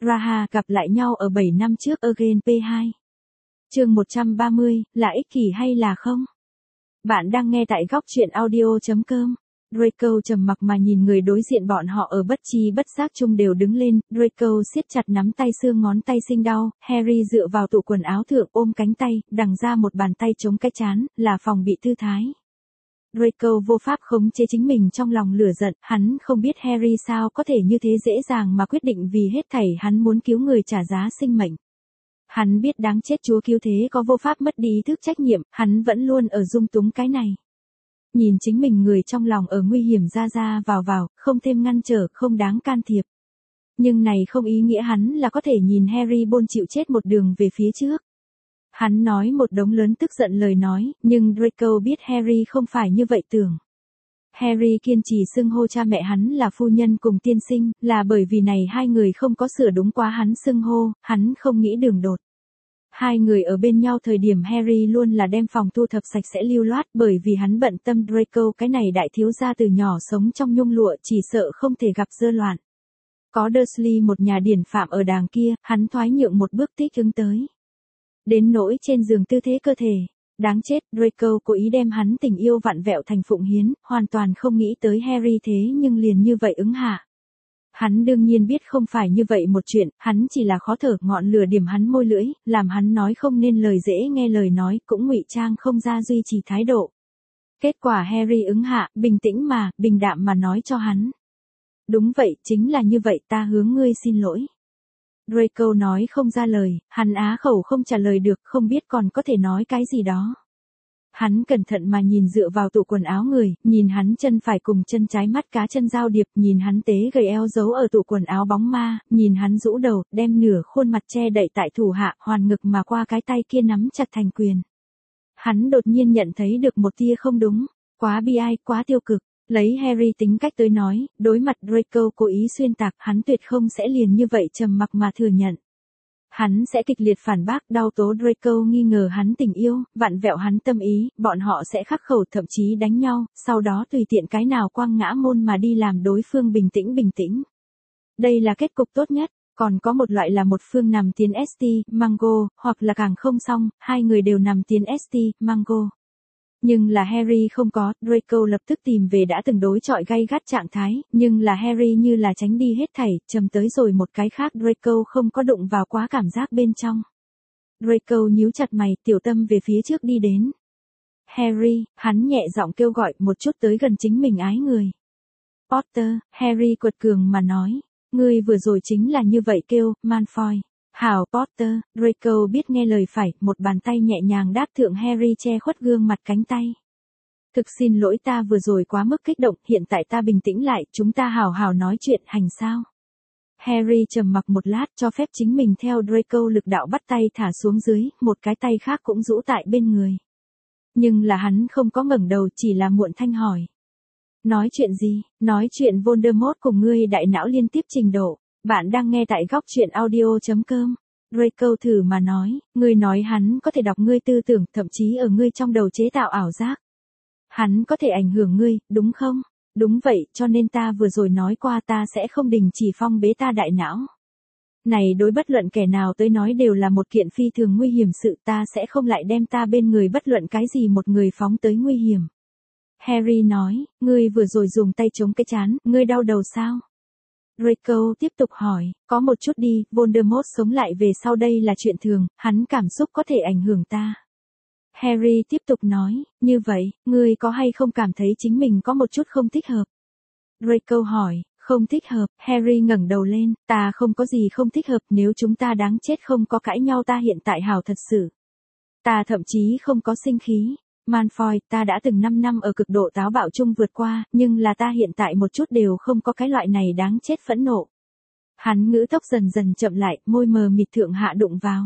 Raha gặp lại nhau ở 7 năm trước Again P2. Chương 130, là ích kỷ hay là không? Bạn đang nghe tại góc truyện audio.com. Draco trầm mặc mà nhìn người đối diện, bọn họ ở bất chi bất giác chung đều đứng lên. Draco siết chặt nắm tay, xương ngón tay sinh đau. Harry dựa vào tủ quần áo thượng ôm cánh tay, đằng ra một bàn tay chống cái trán, là phòng bị tư thái. Draco vô pháp khống chế chính mình trong lòng lửa giận, hắn không biết Harry sao có thể như thế dễ dàng mà quyết định vì hết thảy hắn muốn cứu người trả giá sinh mệnh. Hắn biết đáng chết Chúa cứu thế có vô pháp mất đi ý thức trách nhiệm, hắn vẫn luôn ở dung túng cái này. Nhìn chính mình người trong lòng ở nguy hiểm ra vào, không thêm ngăn trở, không đáng can thiệp. Nhưng này không ý nghĩa hắn là có thể nhìn Harry bôn chịu chết một đường về phía trước. Hắn nói một đống lớn tức giận lời nói, nhưng Draco biết Harry không phải như vậy tưởng. Harry kiên trì xưng hô cha mẹ hắn là phu nhân cùng tiên sinh, là bởi vì này hai người không có sửa đúng quá hắn xưng hô, hắn không nghĩ đường đột. Hai người ở bên nhau thời điểm Harry luôn là đem phòng thu thập sạch sẽ lưu loát, bởi vì hắn bận tâm Draco cái này đại thiếu gia từ nhỏ sống trong nhung lụa chỉ sợ không thể gặp dơ loạn. Có Dursley một nhà điển phạm ở đàng kia, hắn thoái nhượng một bước thích ứng tới. Đến nỗi trên giường tư thế cơ thể, đáng chết, Draco cố ý đem hắn tình yêu vặn vẹo thành phụng hiến, hoàn toàn không nghĩ tới Harry thế nhưng liền như vậy ứng hạ. Hắn đương nhiên biết không phải như vậy một chuyện, hắn chỉ là khó thở, ngọn lửa điểm hắn môi lưỡi, làm hắn nói không nên lời dễ nghe lời nói, cũng ngụy trang không ra duy trì thái độ. Kết quả Harry ứng hạ, bình tĩnh mà, bình đạm mà nói cho hắn. Đúng vậy, chính là như vậy, ta hướng ngươi xin lỗi. Draco nói không ra lời, hắn á khẩu không trả lời được, không biết còn có thể nói cái gì đó. Hắn cẩn thận mà nhìn dựa vào tủ quần áo người, nhìn hắn chân phải cùng chân trái mắt cá chân giao điệp, nhìn hắn tế gầy eo giấu ở tủ quần áo bóng ma, nhìn hắn rũ đầu, đem nửa khuôn mặt che đậy tại thủ hạ, hoàn ngực mà qua cái tay kia nắm chặt thành quyền. Hắn đột nhiên nhận thấy được một tia không đúng, quá bi ai, quá tiêu cực. Lấy Harry tính cách tới nói, đối mặt Draco cố ý xuyên tạc, hắn tuyệt không sẽ liền như vậy trầm mặc mà thừa nhận. Hắn sẽ kịch liệt phản bác, đau tố Draco nghi ngờ hắn tình yêu, vặn vẹo hắn tâm ý, bọn họ sẽ khắc khẩu thậm chí đánh nhau, sau đó tùy tiện cái nào quăng ngã môn mà đi làm đối phương bình tĩnh. Đây là kết cục tốt nhất, còn có một loại là một phương nằm tiến ST, Mango, hoặc là càng không xong, hai người đều nằm tiến ST, Mango. Nhưng là Harry không có, Draco lập tức tìm về đã từng đối chọi gay gắt trạng thái, nhưng là Harry như là tránh đi hết thảy, chầm tới rồi một cái khác Draco không có đụng vào quá cảm giác bên trong. Draco nhíu chặt mày, tiểu tâm về phía trước đi đến. Harry, hắn nhẹ giọng kêu gọi, một chút tới gần chính mình ái người. Potter, Harry quật cường mà nói, ngươi vừa rồi chính là như vậy kêu, Malfoy. Hảo Potter, Draco biết nghe lời phải, một bàn tay nhẹ nhàng đáp thượng Harry che khuất gương mặt cánh tay. Thực xin lỗi, ta vừa rồi quá mức kích động, hiện tại ta bình tĩnh lại, chúng ta hào hào nói chuyện, hành sao? Harry trầm mặc một lát, cho phép chính mình theo Draco lực đạo bắt tay thả xuống dưới, một cái tay khác cũng rũ tại bên người. Nhưng là hắn không có ngẩng đầu, chỉ là muộn thanh hỏi. Nói chuyện gì? Nói chuyện Voldemort cùng ngươi đại não liên tiếp trình độ. Bạn đang nghe tại góc truyện audio.com. Draco thử mà nói, ngươi nói hắn có thể đọc ngươi tư tưởng, thậm chí ở ngươi trong đầu chế tạo ảo giác. Hắn có thể ảnh hưởng ngươi, đúng không? Đúng vậy, cho nên ta vừa rồi nói qua ta sẽ không đình chỉ phong bế ta đại não. Này đối bất luận kẻ nào tới nói đều là một kiện phi thường nguy hiểm sự, ta sẽ không lại đem ta bên người bất luận cái gì một người phóng tới nguy hiểm. Harry nói, ngươi vừa rồi dùng tay chống cái trán, ngươi đau đầu sao? Draco tiếp tục hỏi, có một chút đi, Voldemort sống lại về sau đây là chuyện thường, hắn cảm xúc có thể ảnh hưởng ta. Harry tiếp tục nói, như vậy, ngươi có hay không cảm thấy chính mình có một chút không thích hợp? Draco hỏi, không thích hợp, Harry ngẩng đầu lên, ta không có gì không thích hợp, nếu chúng ta đáng chết không có cãi nhau ta hiện tại hảo thật sự. Ta thậm chí không có sinh khí. Malfoy, ta đã từng 5 năm ở cực độ táo bạo chung vượt qua, nhưng là ta hiện tại một chút đều không có cái loại này đáng chết phẫn nộ. Hắn ngữ tốc dần dần chậm lại, môi mờ mịt thượng hạ đụng vào.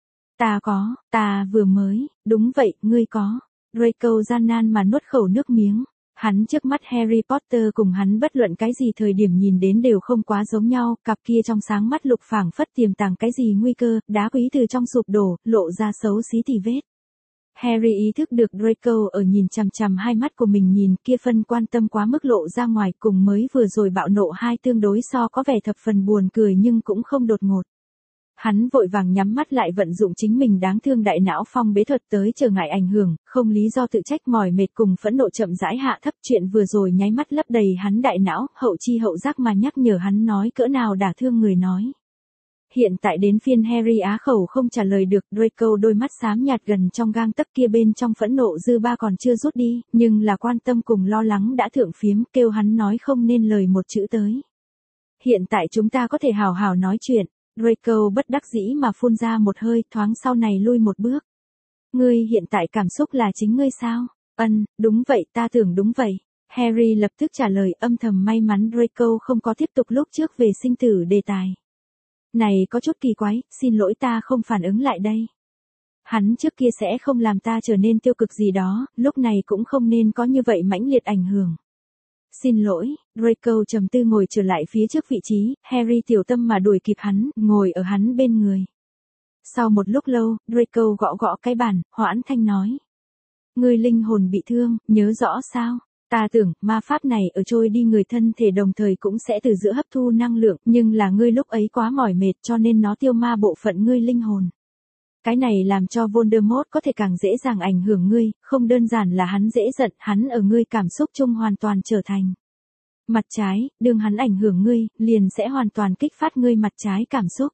Ta vừa mới, đúng vậy, ngươi có. Draco gian nan mà nuốt khẩu nước miếng. Hắn trước mắt Harry Potter cùng hắn bất luận cái gì thời điểm nhìn đến đều không quá giống nhau, cặp kia trong sáng mắt lục phảng phất tiềm tàng cái gì nguy cơ, đá quý từ trong sụp đổ, lộ ra xấu xí tỉ vết. Harry ý thức được Draco ở nhìn chằm chằm hai mắt của mình, nhìn kia phân quan tâm quá mức lộ ra ngoài, cùng mới vừa rồi bạo nộ hai tương đối so có vẻ thập phần buồn cười nhưng cũng không đột ngột. Hắn vội vàng nhắm mắt lại, vận dụng chính mình đáng thương đại não phong bế thuật tới trở ngại ảnh hưởng, không lý do tự trách mỏi mệt cùng phẫn nộ chậm rãi hạ thấp. Chuyện vừa rồi nháy mắt lấp đầy hắn đại não, hậu chi hậu giác mà nhắc nhở hắn nói cỡ nào đả thương người nói. Hiện tại đến phiên Harry á khẩu không trả lời được. Draco đôi mắt xám nhạt gần trong gang tấc kia bên trong phẫn nộ dư ba còn chưa rút đi, nhưng là quan tâm cùng lo lắng đã thượng phiếm, kêu hắn nói không nên lời một chữ tới. Hiện tại chúng ta có thể hào hào nói chuyện. Draco bất đắc dĩ mà phun ra một hơi, thoáng sau này lui một bước. Ngươi hiện tại cảm xúc là chính ngươi sao? Đúng vậy, ta tưởng đúng vậy. Harry lập tức trả lời, âm thầm may mắn Draco không có tiếp tục lúc trước về sinh tử đề tài. Này có chút kỳ quái, xin lỗi ta không phản ứng lại đây. Hắn trước kia sẽ không làm ta trở nên tiêu cực gì đó, lúc này cũng không nên có như vậy mãnh liệt ảnh hưởng. Xin lỗi, Draco trầm tư ngồi trở lại phía trước vị trí, Harry tiểu tâm mà đuổi kịp hắn, ngồi ở hắn bên người. Sau một lúc lâu, Draco gõ gõ cái bàn, hoãn thanh nói. Ngươi linh hồn bị thương, nhớ rõ sao? Ta tưởng, ma pháp này ở trôi đi người thân thể đồng thời cũng sẽ từ giữa hấp thu năng lượng, nhưng là ngươi lúc ấy quá mỏi mệt cho nên nó tiêu ma bộ phận ngươi linh hồn. Cái này làm cho Voldemort có thể càng dễ dàng ảnh hưởng ngươi, không đơn giản là hắn dễ giận, hắn ở ngươi cảm xúc chung hoàn toàn trở thành. Mặt trái, đương hắn ảnh hưởng ngươi, liền sẽ hoàn toàn kích phát ngươi mặt trái cảm xúc.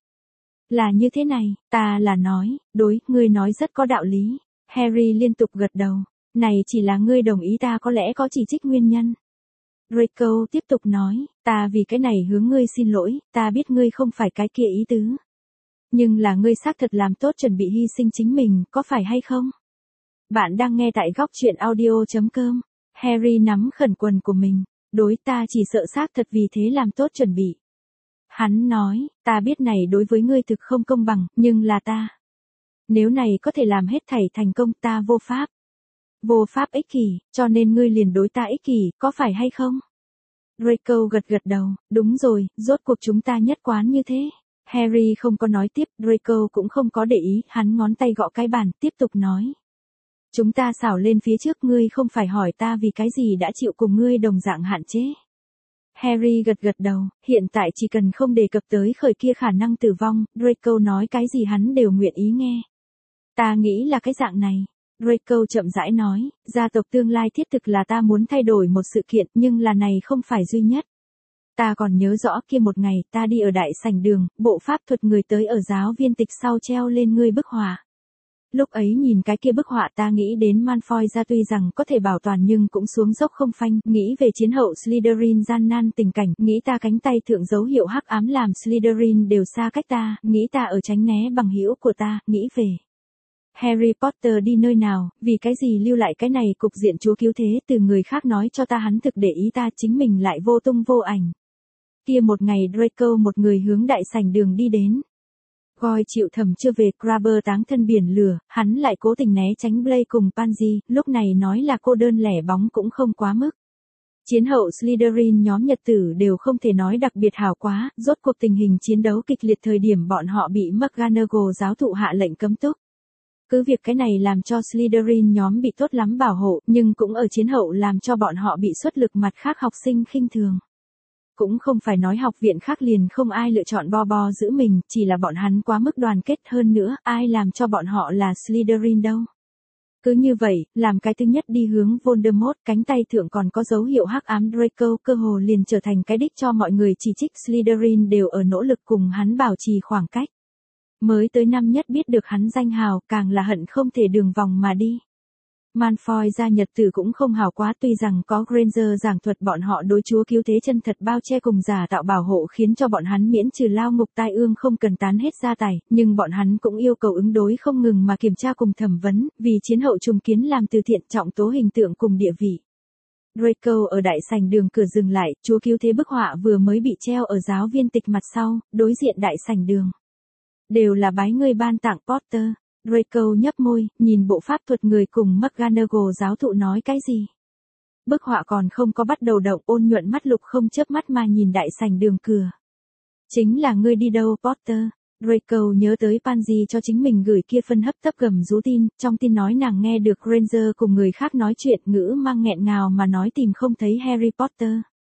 Là như thế này, ta là nói, đối, ngươi nói rất có đạo lý. Harry liên tục gật đầu. Này chỉ là ngươi đồng ý, ta có lẽ có chỉ trích nguyên nhân. Draco tiếp tục nói, ta vì cái này hướng ngươi xin lỗi, ta biết ngươi không phải cái kia ý tứ. Nhưng là ngươi xác thật làm tốt chuẩn bị hy sinh chính mình, có phải hay không? Bạn đang nghe tại góc truyện audio.com. Harry nắm khẩn quần của mình. Đối, ta chỉ sợ xác thật vì thế làm tốt chuẩn bị. Hắn nói, ta biết này đối với ngươi thực không công bằng, nhưng là ta. Nếu này có thể làm hết thảy thành công, ta vô pháp. Vô pháp ích kỷ, cho nên ngươi liền đối ta ích kỷ, có phải hay không? Draco gật gật đầu, đúng rồi, rốt cuộc chúng ta nhất quán như thế. Harry không có nói tiếp, Draco cũng không có để ý, hắn ngón tay gõ cái bàn, tiếp tục nói. Chúng ta xảo lên phía trước, ngươi không phải hỏi ta vì cái gì đã chịu cùng ngươi đồng dạng hạn chế. Harry gật gật đầu, hiện tại chỉ cần không đề cập tới khởi kia khả năng tử vong, Draco nói cái gì hắn đều nguyện ý nghe. Ta nghĩ là cái dạng này. Draco chậm rãi nói, gia tộc tương lai thiết thực là ta muốn thay đổi một sự kiện, nhưng là này không phải duy nhất. Ta còn nhớ rõ kia một ngày, ta đi ở đại sảnh đường, bộ pháp thuật người tới ở giáo viên tịch sau treo lên ngươi bức họa. Lúc ấy nhìn cái kia bức họa ta nghĩ đến Malfoy ra, tuy rằng có thể bảo toàn nhưng cũng xuống dốc không phanh, nghĩ về chiến hậu Slytherin gian nan tình cảnh, nghĩ ta cánh tay thượng dấu hiệu hắc ám làm Slytherin đều xa cách ta, nghĩ ta ở tránh né bằng hữu của ta, nghĩ về Harry Potter đi nơi nào, vì cái gì lưu lại cái này cục diện chúa cứu thế, từ người khác nói cho ta hắn thực để ý ta, chính mình lại vô tung vô ảnh. Kia một ngày Draco một người hướng đại sảnh đường đi đến. Coi chịu thầm chưa về, Crabber táng thân biển lửa, hắn lại cố tình né tránh Blaise cùng Pansy, lúc này nói là cô đơn lẻ bóng cũng không quá mức. Chiến hậu Slytherin nhóm nhật tử đều không thể nói đặc biệt hảo quá, rốt cuộc tình hình chiến đấu kịch liệt thời điểm bọn họ bị McGonagall giáo thụ hạ lệnh cấm túc. Cứ việc cái này làm cho Slytherin nhóm bị tốt lắm bảo hộ, nhưng cũng ở chiến hậu làm cho bọn họ bị xuất lực mặt khác học sinh khinh thường. Cũng không phải nói học viện khác liền không ai lựa chọn bo giữ mình, chỉ là bọn hắn quá mức đoàn kết, hơn nữa, ai làm cho bọn họ là Slytherin đâu. Cứ như vậy, làm cái thứ nhất đi hướng Voldemort, cánh tay thượng còn có dấu hiệu hắc ám Draco, cơ hồ liền trở thành cái đích cho mọi người chỉ trích. Slytherin đều ở nỗ lực cùng hắn bảo trì khoảng cách. Mới tới năm nhất biết được hắn danh hào, càng là hận không thể đường vòng mà đi. Malfoy gia nhật tử cũng không hào quá, tuy rằng có Granger giảng thuật bọn họ đối chúa cứu thế chân thật bao che cùng giả tạo bảo hộ khiến cho bọn hắn miễn trừ lao ngục tai ương không cần tán hết gia tài, nhưng bọn hắn cũng yêu cầu ứng đối không ngừng mà kiểm tra cùng thẩm vấn, vì chiến hậu trùng kiến làm từ thiện trọng tố hình tượng cùng địa vị. Draco ở đại sảnh đường cửa dừng lại, chúa cứu thế bức họa vừa mới bị treo ở giáo viên tịch mặt sau, đối diện đại sảnh đường. Đều là bái ngươi ban tặng Potter. Draco nhấp môi, nhìn bộ pháp thuật người cùng McGonagall giáo thụ nói cái gì. Bức họa còn không có bắt đầu động, ôn nhuận mắt lục không chớp mắt mà nhìn đại sảnh đường cửa. Chính là ngươi đi đâu Potter? Draco nhớ tới Pansy cho chính mình gửi kia phân hấp tấp gầm rú tin, trong tin nói nàng nghe được Granger cùng người khác nói chuyện ngữ mang nghẹn ngào mà nói tìm không thấy Harry Potter.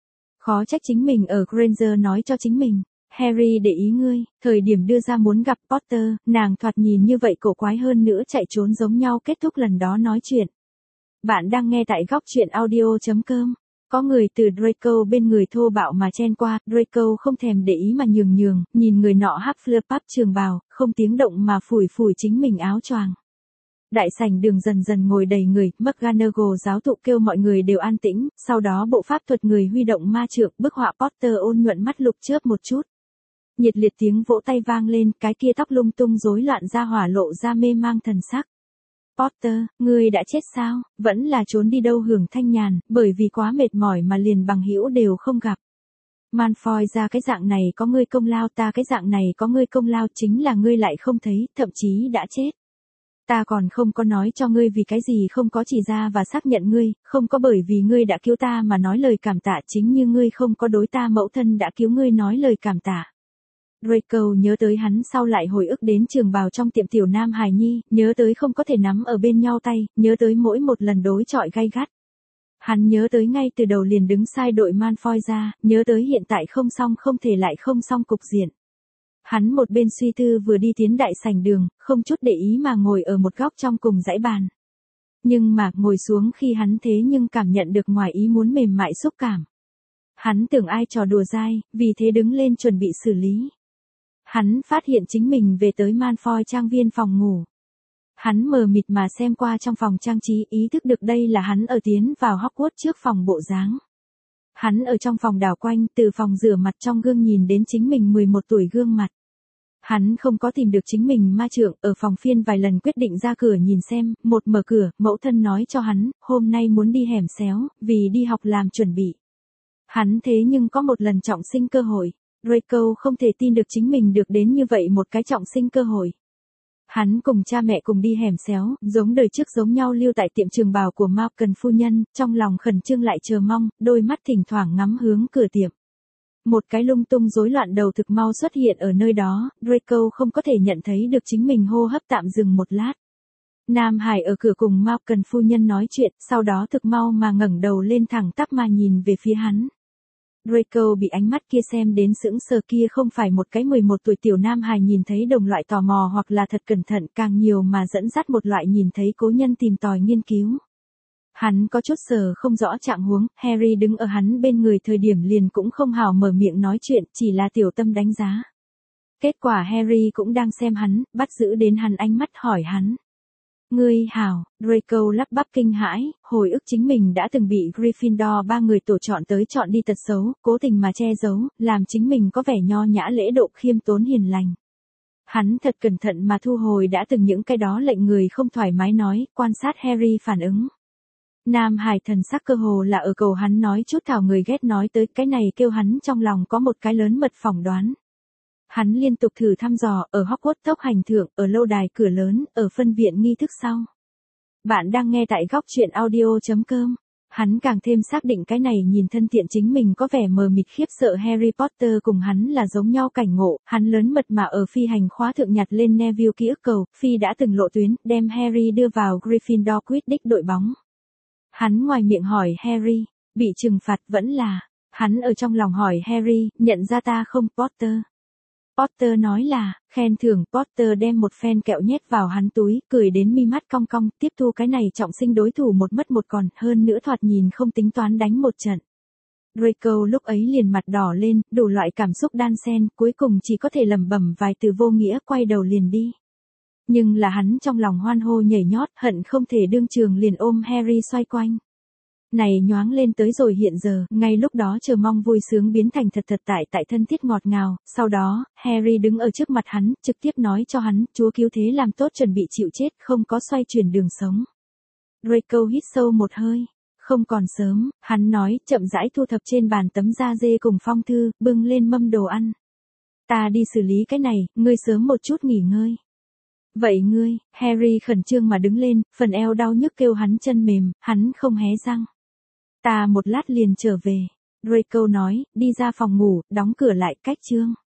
Khó trách chính mình ở Granger nói cho chính mình. Harry để ý ngươi, thời điểm đưa ra muốn gặp Potter, nàng thoạt nhìn như vậy cổ quái hơn nữa chạy trốn giống nhau kết thúc lần đó nói chuyện. Bạn đang nghe tại góc chuyện audio.com. Có người từ Draco bên người thô bạo mà chen qua, Draco không thèm để ý mà nhường, nhìn người nọ Hufflepuff trường bào, không tiếng động mà phủi phủi chính mình áo choàng. Đại sảnh đường dần dần ngồi đầy người, McGonagall giáo thụ kêu mọi người đều an tĩnh, sau đó bộ pháp thuật người huy động ma trượng, bức họa Potter ôn nhuận mắt lục chớp một chút. Nhiệt liệt tiếng vỗ tay vang lên, cái kia tóc lung tung rối loạn ra hỏa lộ ra mê mang thần sắc. Potter, ngươi đã chết sao, vẫn là trốn đi đâu hưởng thanh nhàn, bởi vì quá mệt mỏi mà liền bằng hữu đều không gặp. Malfoy ra cái dạng này có ngươi công lao, ta cái dạng này có ngươi công lao, chính là ngươi lại không thấy, thậm chí đã chết. Ta còn không có nói cho ngươi vì cái gì không có chỉ ra và xác nhận ngươi, không có bởi vì ngươi đã cứu ta mà nói lời cảm tạ, chính như ngươi không có đối ta mẫu thân đã cứu ngươi nói lời cảm tạ. Draco nhớ tới hắn sau lại hồi ức đến trường bào trong tiệm tiểu nam hài nhi, nhớ tới không có thể nắm ở bên nhau tay, nhớ tới mỗi một lần đối chọi gay gắt. Hắn nhớ tới ngay từ đầu liền đứng sai đội Malfoy ra, nhớ tới hiện tại không xong không thể lại không xong cục diện. Hắn một bên suy tư vừa đi tiến đại sảnh đường, không chút để ý mà ngồi ở một góc trong cùng dãy bàn. Nhưng mà ngồi xuống khi hắn thế nhưng cảm nhận được ngoài ý muốn mềm mại xúc cảm. Hắn tưởng ai trò đùa dai, vì thế đứng lên chuẩn bị xử lý. Hắn phát hiện chính mình về tới Malfoy trang viên phòng ngủ. Hắn mờ mịt mà xem qua trong phòng trang trí, ý thức được đây là hắn ở tiến vào Hogwarts trước phòng bộ dáng. Hắn ở trong phòng đảo quanh, từ phòng rửa mặt trong gương nhìn đến chính mình 11 tuổi gương mặt. Hắn không có tìm được chính mình ma trượng, ở phòng phiên vài lần quyết định ra cửa nhìn xem, một mở cửa, mẫu thân nói cho hắn, hôm nay muốn đi hẻm xéo, vì đi học làm chuẩn bị. Hắn thế nhưng có một lần trọng sinh cơ hội. Draco không thể tin được chính mình được đến như vậy một cái trọng sinh cơ hội. Hắn cùng cha mẹ cùng đi hẻm xéo, giống đời trước giống nhau lưu tại tiệm trường bào của Malcolm phu nhân, trong lòng khẩn trương lại chờ mong, đôi mắt thỉnh thoảng ngắm hướng cửa tiệm. Một cái lung tung rối loạn đầu thực mau xuất hiện ở nơi đó, Draco không có thể nhận thấy được chính mình hô hấp tạm dừng một lát. Nam Hải ở cửa cùng Malcolm phu nhân nói chuyện, sau đó thực mau mà ngẩng đầu lên thẳng tắp mà nhìn về phía hắn. Draco bị ánh mắt kia xem đến sững sờ, kia không phải một cái 11 tuổi tiểu nam hài nhìn thấy đồng loại tò mò hoặc là thật cẩn thận, càng nhiều mà dẫn dắt một loại nhìn thấy cố nhân tìm tòi nghiên cứu. Hắn có chút sờ không rõ trạng huống, Harry đứng ở hắn bên người thời điểm liền cũng không hào mở miệng nói chuyện, chỉ là tiểu tâm đánh giá. Kết quả Harry cũng đang xem hắn, bắt giữ đến hắn ánh mắt hỏi hắn. Ngươi hảo, Draco lắp bắp kinh hãi, hồi ức chính mình đã từng bị Gryffindor 3 người tổ chọn tới chọn đi tật xấu, cố tình mà che giấu, làm chính mình có vẻ nho nhã lễ độ khiêm tốn hiền lành. Hắn thật cẩn thận mà thu hồi đã từng những cái đó lệnh người không thoải mái nói, quan sát Harry phản ứng. Nam Hải thần sắc cơ hồ là ở cầu hắn nói chút thảo người ghét nói tới, cái này kêu hắn trong lòng có một cái lớn mật phỏng đoán. Hắn liên tục thử thăm dò, ở Hogwarts tốc hành thượng, ở lâu đài cửa lớn, ở phân viện nghi thức sau. Bạn đang nghe tại góc chuyện audio.com. Hắn càng thêm xác định cái này nhìn thân thiện chính mình có vẻ mờ mịt khiếp sợ Harry Potter cùng hắn là giống nhau cảnh ngộ, hắn lớn mật mà ở phi hành khóa thượng nhặt lên Neville ký ức cầu, phi đã từng lộ tuyến, đem Harry đưa vào Gryffindor Quidditch đội bóng. Hắn ngoài miệng hỏi Harry, bị trừng phạt vẫn là, hắn ở trong lòng hỏi Harry, nhận ra ta không Potter? Potter nói là, khen thưởng. Potter đem một phen kẹo nhét vào hắn túi, cười đến mi mắt cong cong, tiếp thu cái này trọng sinh đối thủ một mất một còn, hơn nữa thoạt nhìn không tính toán đánh một trận. Draco lúc ấy liền mặt đỏ lên, đủ loại cảm xúc đan xen, cuối cùng chỉ có thể lẩm bẩm vài từ vô nghĩa, quay đầu liền đi. Nhưng là hắn trong lòng hoan hô nhảy nhót, hận không thể đương trường liền ôm Harry xoay quanh. Này nhoáng lên tới rồi hiện giờ, ngay lúc đó chờ mong vui sướng biến thành thật tại thân thiết ngọt ngào, sau đó, Harry đứng ở trước mặt hắn, trực tiếp nói cho hắn, Chúa cứu thế làm tốt chuẩn bị chịu chết, không có xoay chuyển đường sống. Draco hít sâu một hơi, không còn sớm, hắn nói, chậm rãi thu thập trên bàn tấm da dê cùng phong thư, bưng lên mâm đồ ăn. Ta đi xử lý cái này, ngươi sớm một chút nghỉ ngơi. Vậy ngươi, Harry khẩn trương mà đứng lên, phần eo đau nhức kêu hắn chân mềm, hắn không hé răng. Ta một lát liền trở về. Draco nói, đi ra phòng ngủ, đóng cửa lại, cách chương.